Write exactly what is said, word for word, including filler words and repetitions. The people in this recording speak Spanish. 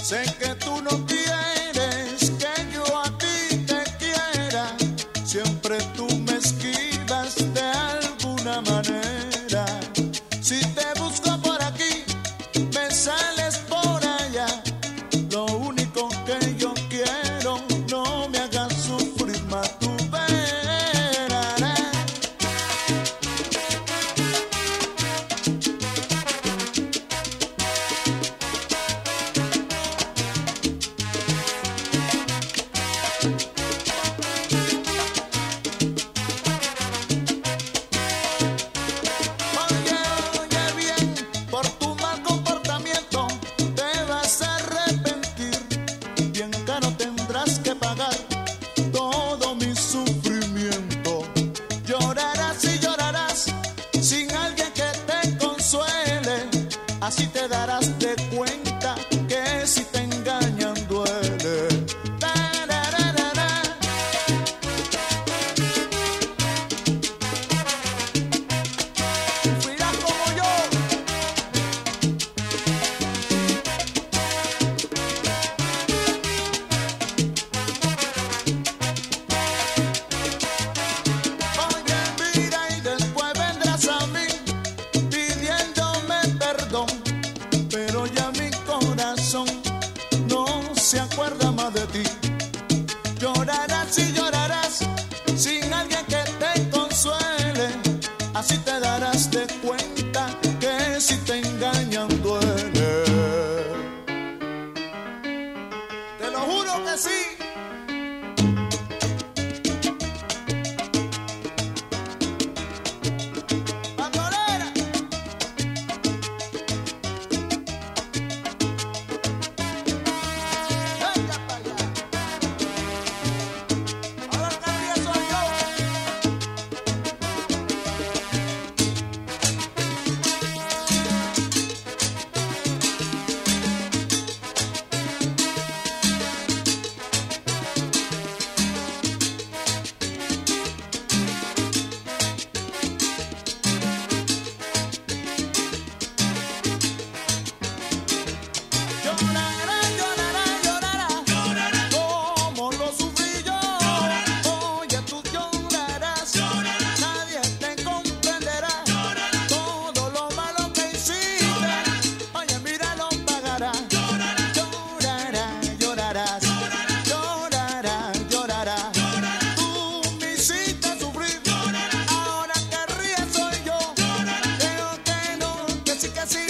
Sé que tú no quieres que yo a ti te quiera, siempre tú me esquivas de alguna manera. Si te busco por aquí, me sales por allá. Lo único que yo quiero, no me hagas sufrir más, tú verás. Oye, oye bien, por tu mal comportamiento te vas a arrepentir. Bien caro tendrás que pagar todo mi sufrimiento. Llorarás y llorarás sin alguien que te consuele. Así te darás de cuenta que si te engañan duele. Tarararara. Sufrirás como yo. Oye, mira, y después vendrás a mí pidiéndome perdón, pero ya mi corazón no se acuerda más de ti. Llorarás y llorarás sin alguien que te consuele. Así te darás de cuenta que si te engañan duele. Te lo juro que sí. Bandolera. Venga para allá. Ahora el que ríe soy yo. Llorará, llorará, llorará, como lo sufrí yo. Oye, tú llorarás, nadie te comprenderá. Todo lo malo que hiciste, oye, mira, lo pagarás. Llorará, llorarás, llorará, llorará. Tú me hiciste sufrir, ahora que ríes soy yo. Creo que no, que sí, que sí.